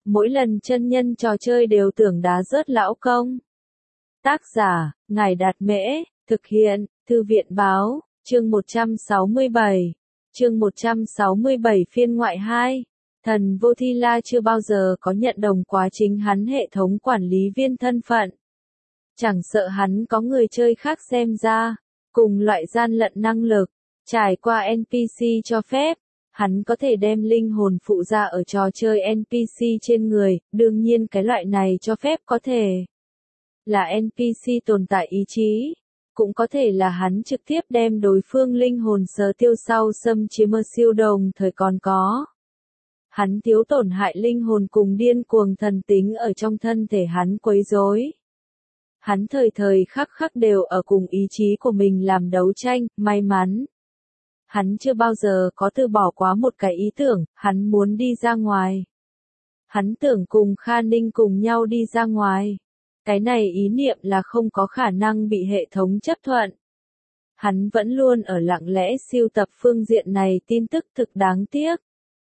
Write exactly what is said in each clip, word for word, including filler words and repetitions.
mỗi lần chân nhân trò chơi đều tưởng đá rớt lão công. Tác giả, Ngài Đạt Mễ, thực hiện, Thư viện Báo, chương một trăm sáu mươi bảy. Chương một trăm sáu mươi bảy phiên ngoại hai. Thần Vô Thi La chưa bao giờ có nhận đồng quá chính hắn hệ thống quản lý viên thân phận. Chẳng sợ hắn có người chơi khác xem ra, cùng loại gian lận năng lực, trải qua en pê xê cho phép, hắn có thể đem linh hồn phụ ra ở trò chơi en pê xê trên người, đương nhiên cái loại này cho phép có thể là en pê xê tồn tại ý chí, cũng có thể là hắn trực tiếp đem đối phương linh hồn sờ tiêu sau xâm chiếm mơ siêu đồng thời còn có. Hắn thiếu tổn hại linh hồn cùng điên cuồng thần tính ở trong thân thể hắn quấy rối. Hắn thời thời khắc khắc đều ở cùng ý chí của mình làm đấu tranh, may mắn. Hắn chưa bao giờ có từ bỏ quá một cái ý tưởng, hắn muốn đi ra ngoài. Hắn tưởng cùng Kha Ninh cùng nhau đi ra ngoài. Cái này ý niệm là không có khả năng bị hệ thống chấp thuận. Hắn vẫn luôn ở lặng lẽ siêu tập phương diện này tin tức thực đáng tiếc.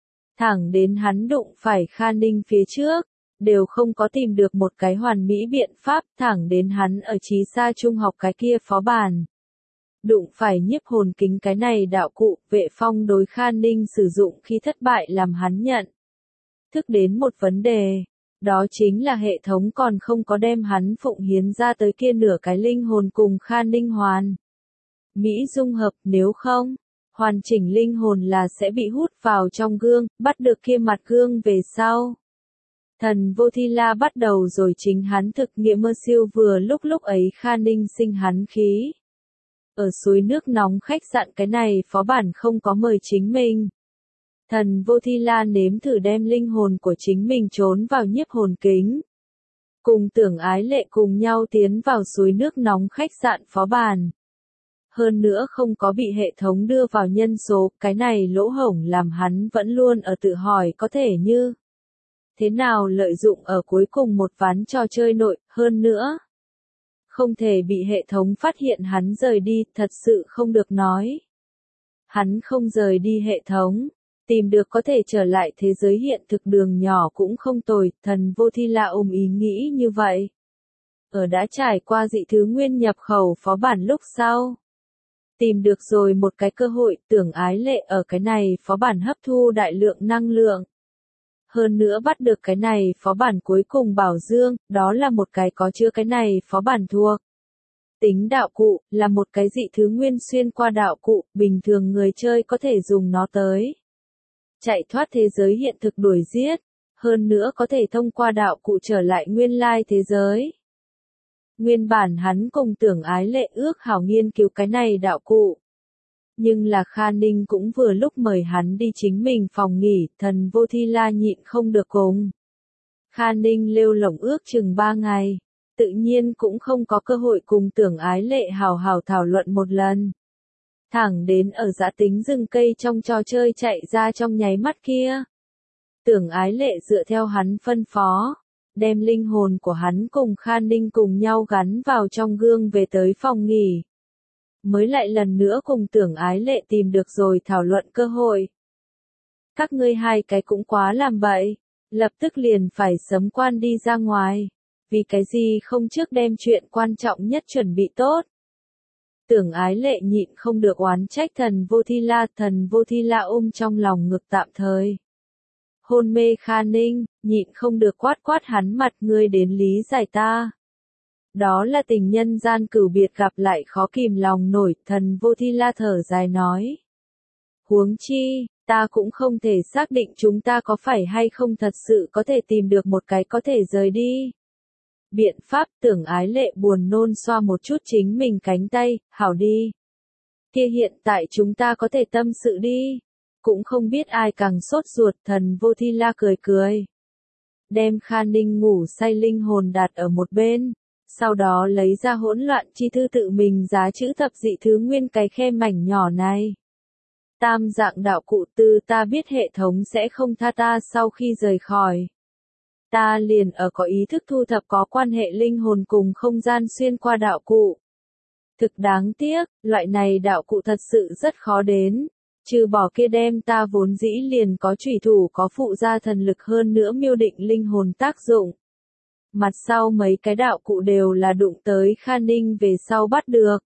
Thẳng đến hắn đụng phải Kha Ninh phía trước, đều không có tìm được một cái hoàn mỹ biện pháp, thẳng đến hắn ở Chí Sa trung học cái kia phó bản. Đụng phải nhiếp hồn kính cái này đạo cụ, Vệ Phong đối Kha Ninh sử dụng khi thất bại làm hắn nhận thức đến một vấn đề, đó chính là hệ thống còn không có đem hắn phụng hiến ra tới kia nửa cái linh hồn cùng Kha Ninh hoàn mỹ dung hợp, nếu không, hoàn chỉnh linh hồn là sẽ bị hút vào trong gương, bắt được kia mặt gương về sau. Thần Vô Thi La bắt đầu rồi chính hắn thực nghiệm mơ siêu vừa lúc lúc ấy Kha Ninh sinh hắn khí. Ở suối nước nóng khách sạn cái này phó bản không có mời chính mình. Thần Vô Thi La nếm thử đem linh hồn của chính mình trốn vào nhiếp hồn kính. Cùng Tưởng Ái Lệ cùng nhau tiến vào suối nước nóng khách sạn phó bản. Hơn nữa không có bị hệ thống đưa vào nhân số, cái này lỗ hổng làm hắn vẫn luôn ở tự hỏi có thể như thế nào lợi dụng ở cuối cùng một ván trò chơi nội, hơn nữa. Không thể bị hệ thống phát hiện hắn rời đi, thật sự không được nói. Hắn không rời đi hệ thống, tìm được có thể trở lại thế giới hiện thực đường nhỏ cũng không tồi, Thần Vô Thi La ôm ý nghĩ như vậy. Ở đã trải qua dị thứ nguyên nhập khẩu phó bản lúc sau. Tìm được rồi một cái cơ hội, Tưởng Ái Lệ ở cái này phó bản hấp thu đại lượng năng lượng. Hơn nữa bắt được cái này phó bản cuối cùng bảo dương, đó là một cái có chứa cái này phó bản thuộc. Tính đạo cụ, là một cái dị thứ nguyên xuyên qua đạo cụ, bình thường người chơi có thể dùng nó tới. Chạy thoát thế giới hiện thực đuổi giết, hơn nữa có thể thông qua đạo cụ trở lại nguyên lai thế giới. Nguyên bản hắn cùng Tưởng Ái Lệ ước hảo nghiên cứu cái này đạo cụ. Nhưng là Kha Ninh cũng vừa lúc mời hắn đi chính mình phòng nghỉ, Thần Vô Thi La nhịn không được cùng. Kha Ninh lêu lổng ước chừng ba ngày, tự nhiên cũng không có cơ hội cùng Tưởng Ái Lệ hào hào thảo luận một lần. Thẳng đến ở dã tính rừng cây trong trò chơi chạy ra trong nháy mắt kia. Tưởng Ái Lệ dựa theo hắn phân phó, đem linh hồn của hắn cùng Kha Ninh cùng nhau gắn vào trong gương về tới phòng nghỉ. Mới lại lần nữa cùng Tưởng Ái Lệ tìm được rồi thảo luận cơ hội. Các ngươi hai cái cũng quá làm bậy, lập tức liền phải sớm quan đi ra ngoài, vì cái gì không trước đem chuyện quan trọng nhất chuẩn bị tốt. Tưởng Ái Lệ nhịn không được oán trách Thần Vô Thi La, Thần Vô Thi La ôm trong lòng ngực tạm thời. Hôn mê Kha Ninh, nhịn không được quát quát hắn mặt, ngươi đến lý giải ta. Đó là tình nhân gian cửu biệt gặp lại khó kìm lòng nổi, Thần Vô Thi La thở dài nói. Huống chi, ta cũng không thể xác định chúng ta có phải hay không thật sự có thể tìm được một cái có thể rời đi. Biện pháp, Tưởng Ái Lệ buồn nôn xoa một chút chính mình cánh tay, hảo đi. Kia hiện tại chúng ta có thể tâm sự đi. Cũng không biết ai càng sốt ruột, Thần Vô Thi La cười cười. Đem Kha Ninh ngủ say linh hồn đặt ở một bên. Sau đó lấy ra hỗn loạn chi thư tự mình giá chữ thập dị thứ nguyên cái khe mảnh nhỏ này. Tam dạng đạo cụ tư ta biết hệ thống sẽ không tha ta sau khi rời khỏi. Ta liền ở có ý thức thu thập có quan hệ linh hồn cùng không gian xuyên qua đạo cụ. Thực đáng tiếc, loại này đạo cụ thật sự rất khó đến. Trừ bỏ kia đem ta vốn dĩ liền có chủy thủ có phụ gia thần lực hơn nữa miêu định linh hồn tác dụng. Mặt sau mấy cái đạo cụ đều là đụng tới Kha Ninh về sau bắt được.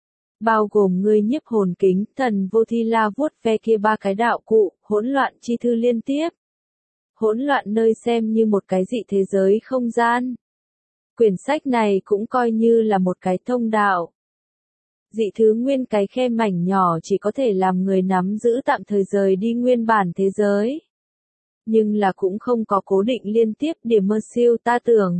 Bao gồm ngươi nhiếp hồn kính, thần vô thi la vuốt ve kia ba cái đạo cụ, hỗn loạn chi thư liên tiếp. Hỗn loạn nơi xem như một cái dị thế giới không gian. Quyển sách này cũng coi như là một cái thông đạo. Dị thứ nguyên cái khe mảnh nhỏ chỉ có thể làm người nắm giữ tạm thời rời đi nguyên bản thế giới. Nhưng là cũng không có cố định liên tiếp điểm mơ siêu ta tưởng.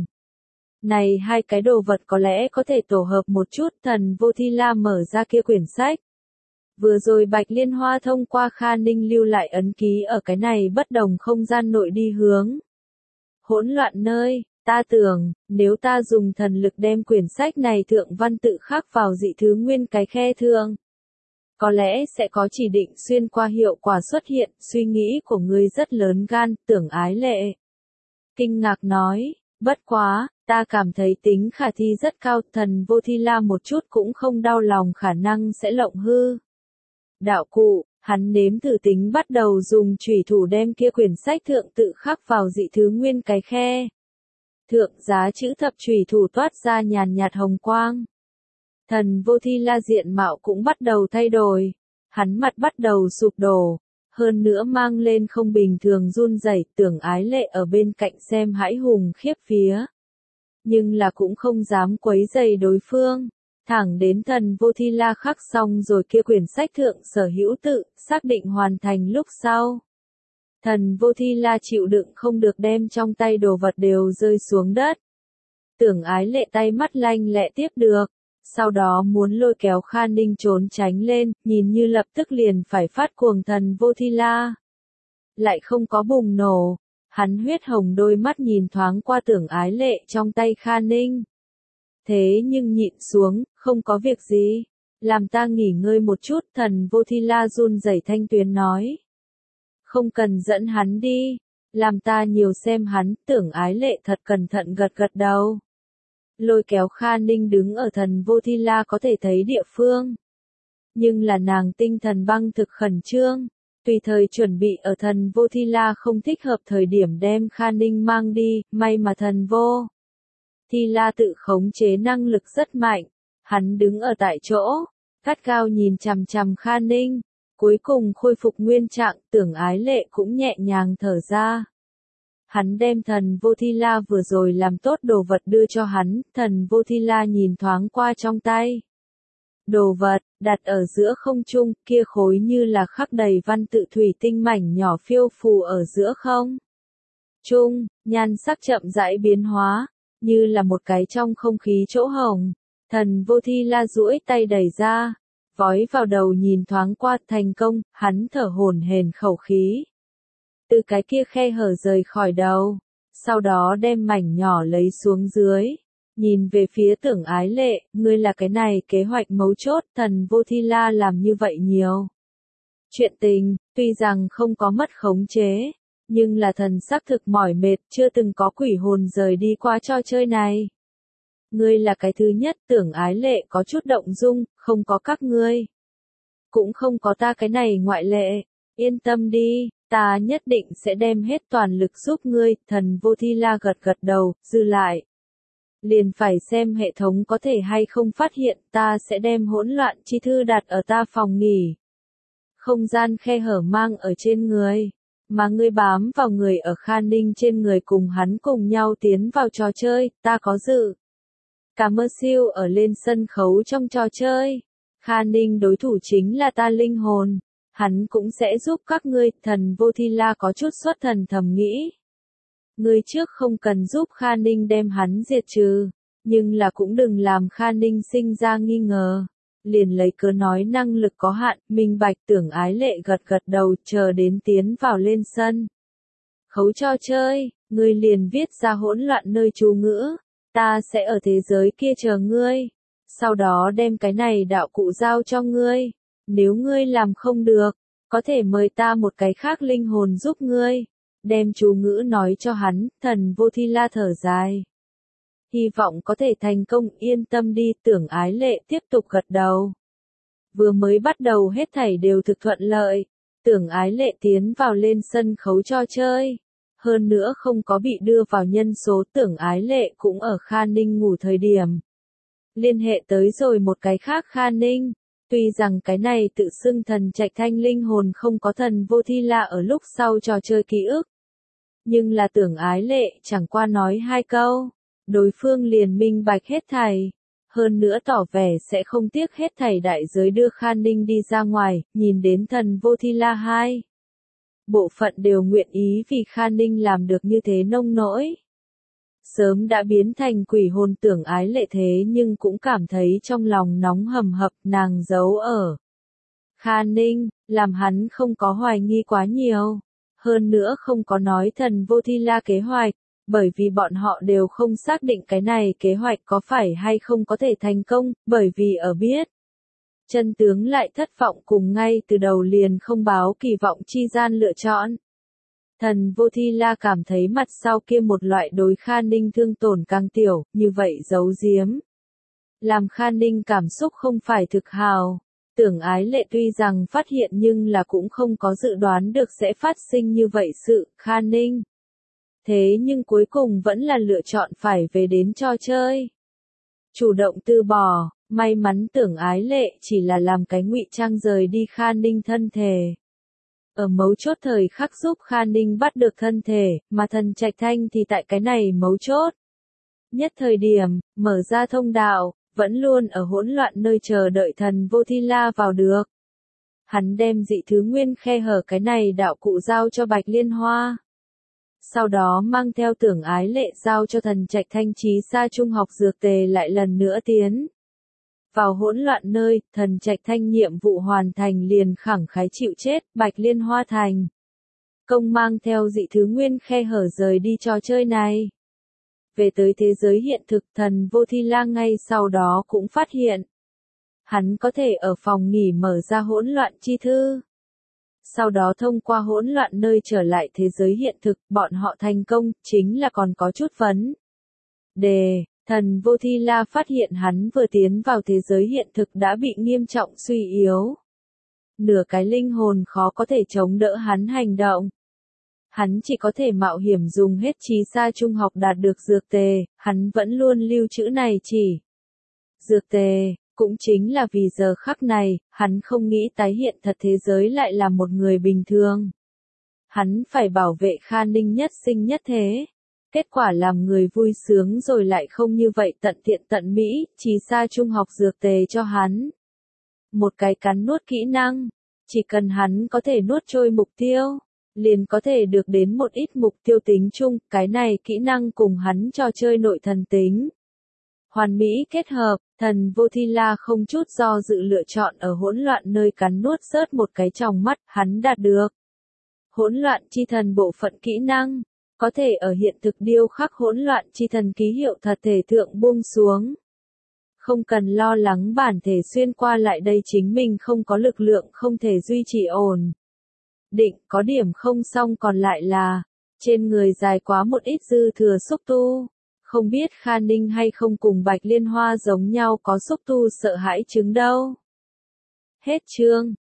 Này hai cái đồ vật có lẽ có thể tổ hợp một chút. Thần vô thi la mở ra kia quyển sách. Vừa rồi Bạch Liên Hoa thông qua Kha Ninh lưu lại ấn ký ở cái này bất đồng không gian nội đi hướng. Hỗn loạn nơi, ta tưởng, nếu ta dùng thần lực đem quyển sách này thượng văn tự khắc vào dị thứ nguyên cái khe thượng. Có lẽ sẽ có chỉ định xuyên qua hiệu quả xuất hiện, suy nghĩ của ngươi rất lớn gan, tưởng ái lệ. Kinh ngạc nói, bất quá, ta cảm thấy tính khả thi rất cao, thần vô thi la một chút cũng không đau lòng khả năng sẽ lộng hư. Đạo cụ, hắn nếm thử tính bắt đầu dùng chủy thủ đem kia quyển sách thượng tự khắc vào dị thứ nguyên cái khe. Thượng giá chữ thập chủy thủ toát ra nhàn nhạt hồng quang. Thần vô thi la diện mạo cũng bắt đầu thay đổi. Hắn mặt bắt đầu sụp đổ. Hơn nữa mang lên không bình thường run rẩy, tưởng ái lệ ở bên cạnh xem hãi hùng khiếp phía. Nhưng là cũng không dám quấy rầy đối phương. Thẳng đến thần vô thi la khắc xong rồi kia quyển sách thượng sở hữu tự, xác định hoàn thành lúc sau. Thần vô thi la chịu đựng không được đem trong tay đồ vật đều rơi xuống đất. Tưởng ái lệ tay mắt lanh lẹ tiếp được. Sau đó muốn lôi kéo Kha Ninh trốn tránh lên, nhìn như lập tức liền phải phát cuồng thần vô thi la. Lại không có bùng nổ. Hắn huyết hồng đôi mắt nhìn thoáng qua tưởng ái lệ trong tay Kha Ninh. Thế nhưng nhịn xuống, không có việc gì. Làm ta nghỉ ngơi một chút, thần vô thi la run rẩy thanh tuyến nói. Không cần dẫn hắn đi. Làm ta nhiều xem hắn, tưởng ái lệ thật cẩn thận gật gật đầu. Lôi kéo Kha Ninh đứng ở thần vô thi la có thể thấy địa phương. Nhưng là nàng tinh thần băng thực khẩn trương. Tùy thời chuẩn bị ở thần vô thi la không thích hợp thời điểm đem Kha Ninh mang đi, may mà thần vô. Thi la tự khống chế năng lực rất mạnh. Hắn đứng ở tại chỗ, gắt gao nhìn chằm chằm Kha Ninh. Cuối cùng khôi phục nguyên trạng, tưởng ái lệ cũng nhẹ nhàng thở ra. Hắn đem thần vô thi la vừa rồi làm tốt đồ vật đưa cho hắn, thần vô thi la nhìn thoáng qua trong tay. Đồ vật, đặt ở giữa không trung, kia khối như là khắc đầy văn tự thủy tinh mảnh nhỏ phiêu phù ở giữa không. Trung, nhan sắc chậm rãi biến hóa, như là một cái trong không khí chỗ hồng. Thần vô thi la duỗi tay đẩy ra, vói vào đầu nhìn thoáng qua thành công, hắn thở hổn hển khẩu khí. Từ cái kia khe hở rời khỏi đầu, sau đó đem mảnh nhỏ lấy xuống dưới, nhìn về phía tưởng ái lệ, ngươi là cái này kế hoạch mấu chốt, thần vô thi la làm như vậy nhiều. Chuyện tình, tuy rằng không có mất khống chế, nhưng là thần xác thực mỏi mệt, chưa từng có quỷ hồn rời đi qua trò chơi này. Ngươi là cái thứ nhất, tưởng ái lệ có chút động dung, không có các ngươi. Cũng không có ta cái này ngoại lệ, yên tâm đi. Ta nhất định sẽ đem hết toàn lực giúp ngươi, thần vô thi la gật gật đầu, dư lại. Liền phải xem hệ thống có thể hay không phát hiện, ta sẽ đem hỗn loạn chi thư đặt ở ta phòng nghỉ. Không gian khe hở mang ở trên người, mà ngươi bám vào người ở Kha Ninh trên người cùng hắn cùng nhau tiến vào trò chơi, ta có dự. Cả mơ siêu ở lên sân khấu trong trò chơi. Kha Ninh đối thủ chính là ta linh hồn. Hắn cũng sẽ giúp các ngươi, thần vô thi la có chút xuất thần thầm nghĩ. Ngươi trước không cần giúp Kha Ninh đem hắn diệt trừ, nhưng là cũng đừng làm Kha Ninh sinh ra nghi ngờ. Liền lấy cớ nói năng lực có hạn, minh bạch tưởng ái lệ gật gật đầu chờ đến tiến vào lên sân. Khấu cho chơi, ngươi liền viết ra hỗn loạn nơi chú ngữ, ta sẽ ở thế giới kia chờ ngươi. Sau đó đem cái này đạo cụ giao cho ngươi. Nếu ngươi làm không được, có thể mời ta một cái khác linh hồn giúp ngươi. Đem chú ngữ nói cho hắn, thần vô thi la thở dài. Hy vọng có thể thành công, yên tâm đi, tưởng ái lệ tiếp tục gật đầu. Vừa mới bắt đầu hết thảy đều thực thuận lợi, Tưởng Ái Lệ tiến vào lên sân khấu trò chơi. Hơn nữa không có bị đưa vào nhân số, Tưởng Ái Lệ cũng ở Kha Ninh ngủ thời điểm. Liên hệ tới rồi một cái khác Kha Ninh. Tuy rằng cái này tự xưng thần trạch thanh linh hồn không có thần vô thi la ở lúc sau trò chơi ký ức. Nhưng là Tưởng Ái Lệ chẳng qua nói hai câu. Đối phương liền minh bạch hết thảy. Hơn nữa tỏ vẻ sẽ không tiếc hết thảy đại giới đưa Kha Ninh đi ra ngoài, nhìn đến thần vô thi la hai. Bộ phận đều nguyện ý vì Kha Ninh làm được như thế nông nỗi. Sớm đã biến thành quỷ hồn Tưởng Ái Lệ thế nhưng cũng cảm thấy trong lòng nóng hầm hập, nàng giấu ở Kha Ninh, làm hắn không có hoài nghi quá nhiều. Hơn nữa không có nói thần vô thi la kế hoạch, bởi vì bọn họ đều không xác định cái này kế hoạch có phải hay không có thể thành công, bởi vì ở biết. Chân tướng lại thất vọng cùng ngay từ đầu liền không báo kỳ vọng chi gian lựa chọn. Thần vô thi la cảm thấy mặt sau kia một loại đối Kha Ninh thương tổn càng tiểu, như vậy giấu giếm. Làm Kha Ninh cảm xúc không phải thực hào. Tưởng Ái Lệ tuy rằng phát hiện nhưng là cũng không có dự đoán được sẽ phát sinh như vậy sự, Kha Ninh. Thế nhưng cuối cùng vẫn là lựa chọn phải về đến trò chơi. Chủ động từ bỏ, may mắn Tưởng Ái Lệ chỉ là làm cái ngụy trang rời đi Kha Ninh thân thể. Ở mấu chốt thời khắc giúp Kha Ninh bắt được thân thể, mà thần trạch thanh thì tại cái này mấu chốt. Nhất thời điểm, mở ra thông đạo, vẫn luôn ở hỗn loạn nơi chờ đợi thần vô thi la vào được. Hắn đem dị thứ nguyên khe hở cái này đạo cụ giao cho Bạch Liên Hoa. Sau đó mang theo Tưởng Ái Lệ giao cho thần trạch thanh trí xa trung học dược tề lại lần nữa tiến. Vào hỗn loạn nơi, thần trạch thanh nhiệm vụ hoàn thành liền khẳng khái chịu chết, Bạch Liên Hoa thành. Công mang theo dị thứ nguyên khe hở rời đi trò chơi này. Về tới thế giới hiện thực, thần vô thi la ngay sau đó cũng phát hiện. Hắn có thể ở phòng nghỉ mở ra hỗn loạn chi thư. Sau đó thông qua hỗn loạn nơi trở lại thế giới hiện thực, bọn họ thành công, chính là còn có chút vấn đề. Thần vô thi la phát hiện hắn vừa tiến vào thế giới hiện thực đã bị nghiêm trọng suy yếu. Nửa cái linh hồn khó có thể chống đỡ hắn hành động. Hắn chỉ có thể mạo hiểm dùng hết trí xa trung học đạt được dược tề, hắn vẫn luôn lưu trữ này chỉ. Dược tề, cũng chính là vì giờ khắc này, hắn không nghĩ tái hiện thật thế giới lại là một người bình thường. Hắn phải bảo vệ Kha Ninh nhất sinh nhất thế. Kết quả làm người vui sướng rồi lại không như vậy tận tiện tận mỹ, trí xa trung học dược tề cho hắn. Một cái cắn nuốt kỹ năng, chỉ cần hắn có thể nuốt trôi mục tiêu, liền có thể được đến một ít mục tiêu tính chung, cái này kỹ năng cùng hắn trò chơi nội thần tính. Hoàn mỹ kết hợp, thần vô thi la không chút do dự lựa chọn ở hỗn loạn nơi cắn nuốt rớt một cái trong mắt, hắn đạt được. Hỗn loạn chi thần bộ phận kỹ năng. Có thể ở hiện thực điêu khắc hỗn loạn chi thần ký hiệu thật thể thượng buông xuống. Không cần lo lắng bản thể xuyên qua lại đây chính mình không có lực lượng không thể duy trì ổn. Định có điểm không xong còn lại là, trên người dài quá một ít dư thừa xúc tu. Không biết Kha Ninh hay không cùng Bạch Liên Hoa giống nhau có xúc tu sợ hãi chứng đâu. Hết chương.